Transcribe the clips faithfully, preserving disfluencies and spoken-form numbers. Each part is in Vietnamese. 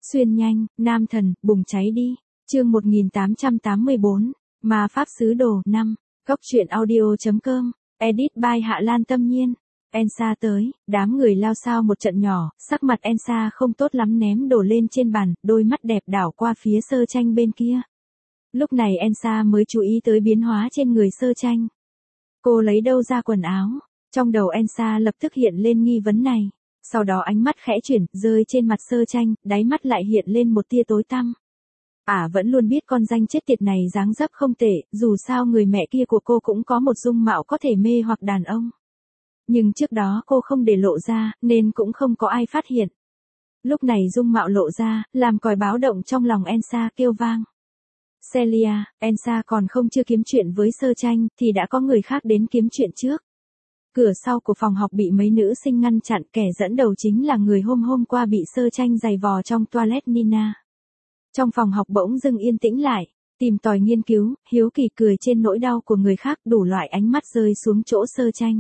Xuyên nhanh, nam thần, bùng cháy đi. Chương một nghìn tám trăm tám mươi bốn, Ma pháp sứ đồ năm. Góc truyện audio.com. Edit by Hạ Lan Tâm Nhiên. Elsa tới, đám người lao xao một trận nhỏ, sắc mặt Elsa không tốt lắm ném đổ lên trên bàn, đôi mắt đẹp đảo qua phía Sơ Tranh bên kia. Lúc này Elsa mới chú ý tới biến hóa trên người Sơ Tranh. Cô lấy đâu ra quần áo? Trong đầu Elsa lập tức hiện lên nghi vấn này. Sau đó ánh mắt khẽ chuyển, rơi trên mặt Sơ Tranh, đáy mắt lại hiện lên một tia tối tăm. Ả à, vẫn luôn biết con danh chết tiệt này dáng dấp không tệ, dù sao người mẹ kia của cô cũng có một dung mạo có thể mê hoặc đàn ông. Nhưng trước đó cô không để lộ ra, nên cũng không có ai phát hiện. Lúc này dung mạo lộ ra, làm còi báo động trong lòng Elsa kêu vang. Celia, Elsa còn không chưa kiếm chuyện với Sơ Tranh, thì đã có người khác đến kiếm chuyện trước. Cửa sau của phòng học bị mấy nữ sinh ngăn chặn, kẻ dẫn đầu chính là người hôm hôm qua bị Sơ Tranh giày vò trong toilet Nina. Trong phòng học bỗng dưng yên tĩnh lại, tìm tòi nghiên cứu, hiếu kỳ cười trên nỗi đau của người khác, đủ loại ánh mắt rơi xuống chỗ Sơ Tranh.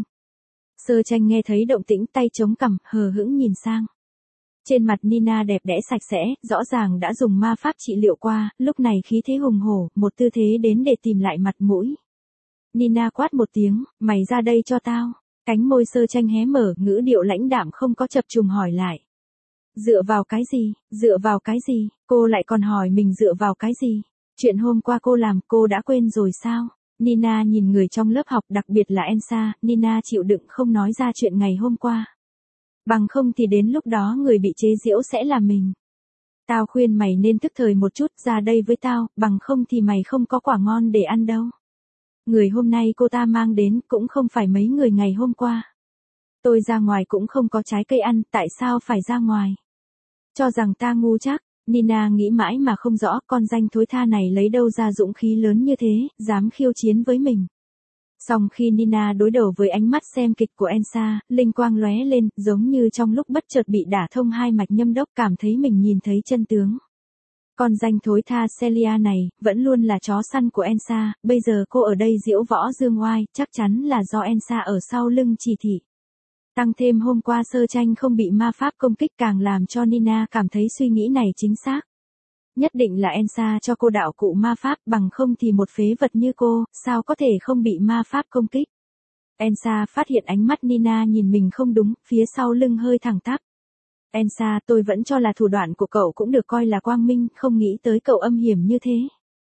Sơ Tranh nghe thấy động tĩnh, tay chống cằm, hờ hững nhìn sang. Trên mặt Nina đẹp đẽ sạch sẽ, rõ ràng đã dùng ma pháp trị liệu qua, lúc này khí thế hùng hổ, một tư thế đến để tìm lại mặt mũi. Nina quát một tiếng, mày ra đây cho tao. Cánh môi Sơ Tranh hé mở, ngữ điệu lãnh đạm không có chập trùng hỏi lại. Dựa vào cái gì, dựa vào cái gì, cô lại còn hỏi mình dựa vào cái gì? Chuyện hôm qua cô làm, cô đã quên rồi sao? Nina nhìn người trong lớp học, đặc biệt là Elsa, Nina chịu đựng không nói ra chuyện ngày hôm qua. Bằng không thì đến lúc đó người bị chế giễu sẽ là mình. Tao khuyên mày nên thức thời một chút, ra đây với tao, bằng không thì mày không có quả ngon để ăn đâu. Người hôm nay cô ta mang đến cũng không phải mấy người ngày hôm qua. Tôi ra ngoài cũng không có trái cây ăn, tại sao phải ra ngoài? Cho rằng ta ngu chắc, Nina nghĩ mãi mà không rõ con danh thối tha này lấy đâu ra dũng khí lớn như thế, dám khiêu chiến với mình. Song khi Nina đối đầu với ánh mắt xem kịch của Elsa, linh quang lóe lên, giống như trong lúc bất chợt bị đả thông hai mạch nhâm đốc, cảm thấy mình nhìn thấy chân tướng. Con danh thối tha Celia này, vẫn luôn là chó săn của Elsa, bây giờ cô ở đây diễu võ dương oai, chắc chắn là do Elsa ở sau lưng chỉ thị. Tăng thêm hôm qua Sơ Tranh không bị ma pháp công kích càng làm cho Nina cảm thấy suy nghĩ này chính xác. Nhất định là Elsa cho cô đạo cụ ma pháp, bằng không thì một phế vật như cô, sao có thể không bị ma pháp công kích. Elsa phát hiện ánh mắt Nina nhìn mình không đúng, phía sau lưng hơi thẳng tắp. Elsa, tôi vẫn cho là thủ đoạn của cậu cũng được coi là quang minh, không nghĩ tới cậu âm hiểm như thế.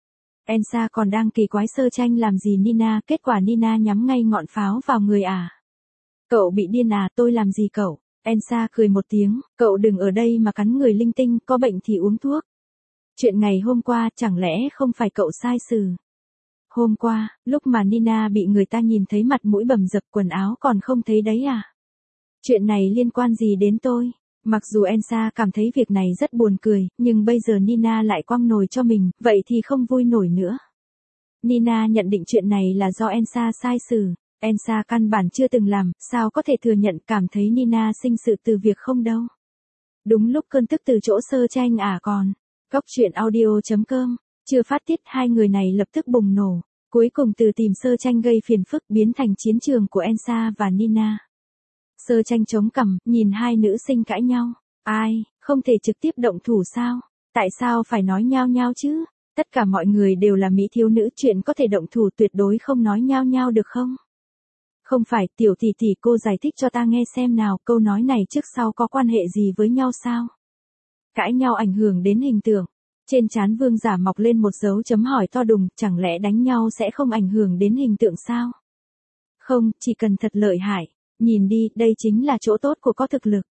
Elsa còn đang kỳ quái Sơ Tranh làm gì Nina, kết quả Nina nhắm ngay ngọn pháo vào người à. Cậu bị điên à, tôi làm gì cậu? Elsa cười một tiếng, cậu đừng ở đây mà cắn người linh tinh, có bệnh thì uống thuốc. Chuyện ngày hôm qua, chẳng lẽ không phải cậu sai xử? Hôm qua, lúc mà Nina bị người ta nhìn thấy mặt mũi bầm dập, quần áo còn không thấy đấy à? Chuyện này liên quan gì đến tôi? Mặc dù Elsa cảm thấy việc này rất buồn cười, nhưng bây giờ Nina lại quăng nồi cho mình, vậy thì không vui nổi nữa. Nina nhận định chuyện này là do Elsa sai xử. Elsa căn bản chưa từng làm, sao có thể thừa nhận, cảm thấy Nina sinh sự từ việc không đâu. Đúng lúc cơn tức từ chỗ Sơ Tranh à còn. Góc truyện audio.com. Chưa phát tiết, hai người này lập tức bùng nổ. Cuối cùng từ tìm Sơ Tranh gây phiền phức biến thành chiến trường của Elsa và Nina. Sơ Tranh chống cằm, nhìn hai nữ sinh cãi nhau. Ai, không thể trực tiếp động thủ sao? Tại sao phải nói nhao nhao chứ? Tất cả mọi người đều là mỹ thiếu nữ, chuyện có thể động thủ tuyệt đối không nói nhao nhao được không? Không phải, tiểu tỷ tỷ, cô giải thích cho ta nghe xem nào, câu nói này trước sau có quan hệ gì với nhau sao? Cãi nhau ảnh hưởng đến hình tượng. Trên trán Vương Giả mọc lên một dấu chấm hỏi to đùng, chẳng lẽ đánh nhau sẽ không ảnh hưởng đến hình tượng sao? Không, chỉ cần thật lợi hại. Nhìn đi, đây chính là chỗ tốt của có thực lực.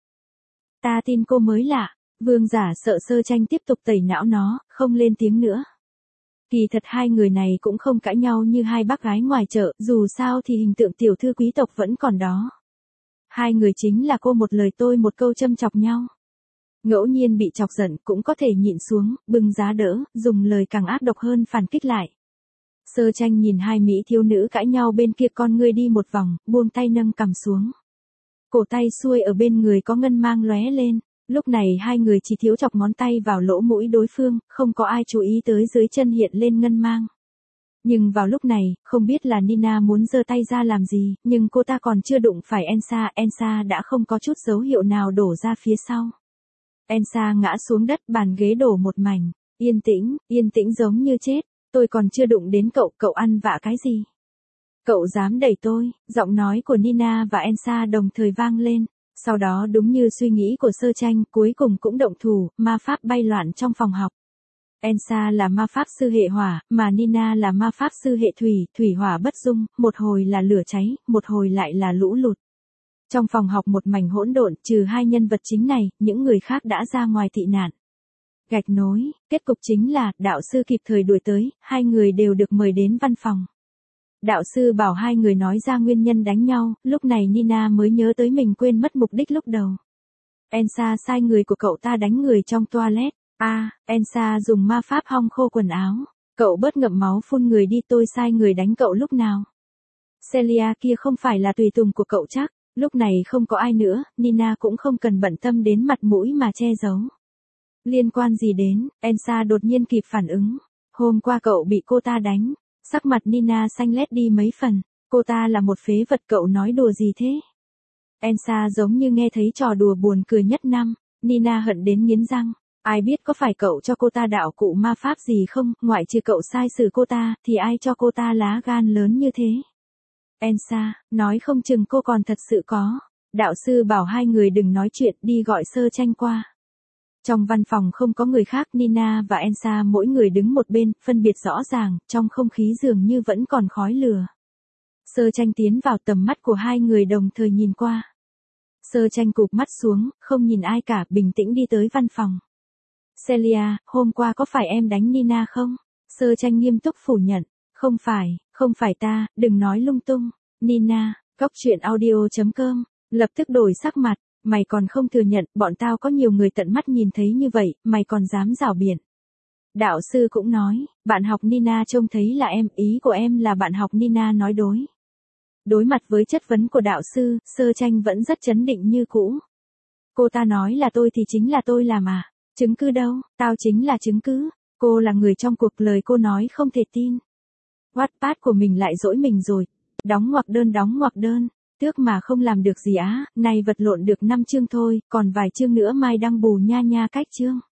Ta tin cô mới lạ. Vương Giả sợ Sơ Tranh tiếp tục tẩy não nó, không lên tiếng nữa. Kỳ thật hai người này cũng không cãi nhau như hai bác gái ngoài chợ, dù sao thì hình tượng tiểu thư quý tộc vẫn còn đó. Hai người chính là cô một lời tôi một câu châm chọc nhau. Ngẫu nhiên bị chọc giận cũng có thể nhịn xuống, bưng giá đỡ, dùng lời càng ác độc hơn phản kích lại. Sơ Tranh nhìn hai mỹ thiếu nữ cãi nhau bên kia, con ngươi đi một vòng, buông tay nâng cằm xuống. Cổ tay xuôi ở bên người có ngân mang lóe lên. Lúc này hai người chỉ thiếu chọc ngón tay vào lỗ mũi đối phương, không có ai chú ý tới dưới chân hiện lên ngân mang. Nhưng vào lúc này, không biết là Nina muốn giơ tay ra làm gì, nhưng cô ta còn chưa đụng phải Elsa, Elsa đã không có chút dấu hiệu nào đổ ra phía sau. Elsa ngã xuống đất, bàn ghế đổ một mảnh. Yên tĩnh, yên tĩnh giống như chết. Tôi còn chưa đụng đến cậu, cậu ăn vạ cái gì? Cậu dám đẩy tôi? Giọng nói của Nina và Elsa đồng thời vang lên. Sau đó đúng như suy nghĩ của Sơ Tranh, cuối cùng cũng động thủ, ma pháp bay loạn trong phòng học. Elsa là ma pháp sư hệ hỏa, mà Nina là ma pháp sư hệ thủy, thủy hỏa bất dung, một hồi là lửa cháy, một hồi lại là lũ lụt. Trong phòng học một mảnh hỗn độn, trừ hai nhân vật chính này, những người khác đã ra ngoài tị nạn. Gạch nối, kết cục chính là, đạo sư kịp thời đuổi tới, hai người đều được mời đến văn phòng. Đạo sư bảo hai người nói ra nguyên nhân đánh nhau, lúc này Nina mới nhớ tới mình quên mất mục đích lúc đầu. Elsa sai người của cậu ta đánh người trong toilet. À, Elsa dùng ma pháp hong khô quần áo. Cậu bớt ngậm máu phun người đi, tôi sai người đánh cậu lúc nào? Celia kia không phải là tùy tùng của cậu chắc. Lúc này không có ai nữa, Nina cũng không cần bận tâm đến mặt mũi mà che giấu. Liên quan gì đến? Elsa đột nhiên kịp phản ứng. Hôm qua cậu bị cô ta đánh. Sắc mặt Nina xanh lét đi mấy phần. Cô ta là một phế vật, cậu nói đùa gì thế? Elsa giống như nghe thấy trò đùa buồn cười nhất năm. Nina hận đến nghiến răng. Ai biết có phải cậu cho cô ta đạo cụ ma pháp gì không, ngoại trừ cậu sai xử cô ta, thì ai cho cô ta lá gan lớn như thế? Elsa, nói không chừng cô còn thật sự có. Đạo sư bảo hai người đừng nói chuyện, đi gọi Sơ Tranh qua. Trong văn phòng không có người khác, Nina và Elsa mỗi người đứng một bên, phân biệt rõ ràng, trong không khí dường như vẫn còn khói lửa. Sơ Tranh tiến vào, tầm mắt của hai người đồng thời nhìn qua. Sơ Tranh cụp mắt xuống, không nhìn ai cả, bình tĩnh đi tới văn phòng. Celia, hôm qua có phải em đánh Nina không? Sơ Tranh nghiêm túc phủ nhận. Không phải, không phải ta, đừng nói lung tung. Nina, góc truyện audio chấm com, lập tức đổi sắc mặt. Mày còn không thừa nhận, bọn tao có nhiều người tận mắt nhìn thấy như vậy, mày còn dám rảo biện. Đạo sư cũng nói, bạn học Nina trông thấy là em, ý của em là bạn học Nina nói đối. Đối mặt với chất vấn của đạo sư, Sơ Tranh vẫn rất trấn định như cũ. Cô ta nói là tôi thì chính là tôi làm à? Chứng cứ đâu? Tao chính là chứng cứ. Cô là người trong cuộc, lời cô nói không thể tin. Wattpad của mình lại dỗi mình rồi. Đóng ngoặc đơn đóng ngoặc đơn. Tước mà không làm được gì á, này vật lộn được năm chương thôi, còn vài chương nữa mai đăng bù nha nha cách chương.